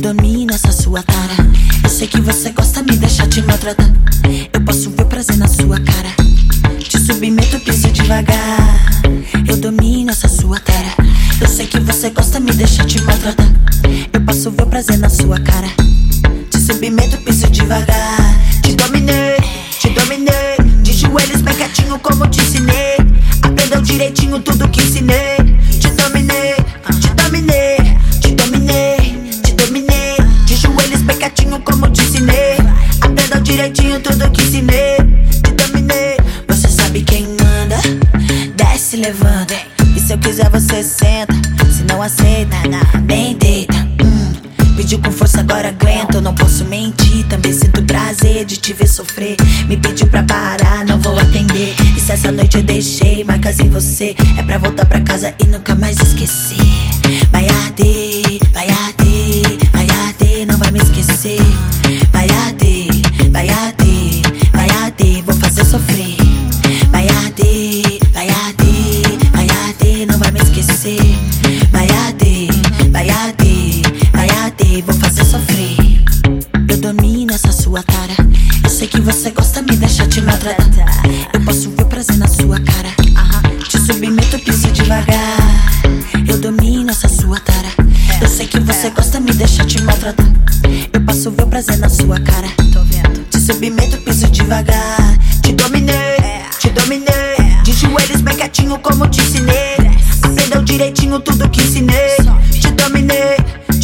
domino essa sua tara. Eu sei que você gosta, me deixa te maltratar. Eu posso ver prazer na sua cara. Te submeto, piso devagar. Eu domino essa sua tara. Eu sei que você gosta, me deixa te maltratar. Eu posso ver prazer na sua cara. Te submeto, piso devagar. Te dominei, de joelhos bem quietinho como te ensinei. Aprendeu direitinho tudo que ensinei. Te dominei, de joelhos bem quietinho como te ensinei. Aprendeu direitinho tudo que ensinei. Te dominei, você sabe quem manda. Desce, levanta, e se eu quiser você senta. Se não aceita, nem deita. Pediu com força, agora aguenta. Eu não posso mentir, também sinto prazer de te ver sofrer. Me pediu pra parar, não vou atender. E se essa noite eu deixei marcas em você, é pra voltar pra casa e nunca mais esquecer. Vai arder, vai arder, vai arder, não vai me esquecer. Vai arder, vai arder, vai arder, vou fazer sofrer. Vai arder, vai arder, vai arder, não vai me esquecer. Vai arder, vai arder, vai arder, vou fazer sofrer. Eu domino essa sua tara. Eu sei que você gosta, me deixa te maltratar. Eu posso ver prazer na sua cara. Te submeto, piso devagar. Eu domino essa sua tara. Eu sei que você gosta, me deixa te maltratar. Eu posso ver prazer na sua cara. Te submeto, piso devagar. Te dominei, de joelhos bem quietinho como te ensinei. Aprendeu direitinho tudo que ensinei. Te dominei,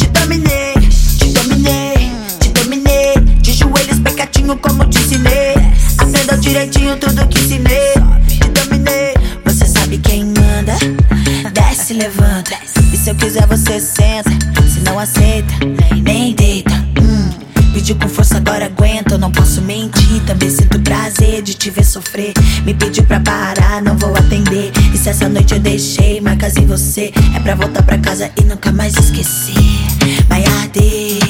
de joelhos bem quietinho como te ensinei. Aprendeu direitinho tudo que ensinei. Te dominei, você sabe quem manda. Desce, levanta, e se eu quiser você senta. Se não aceita, nem deita. Pediu com força, agora aguenta. Eu não posso mentir, também sinto prazer de te ver sofrer. Me pediu pra parar, não vou atender. E se essa noite eu deixei marcas em você, é pra voltar pra casa e nunca mais esquecer. Vai arder,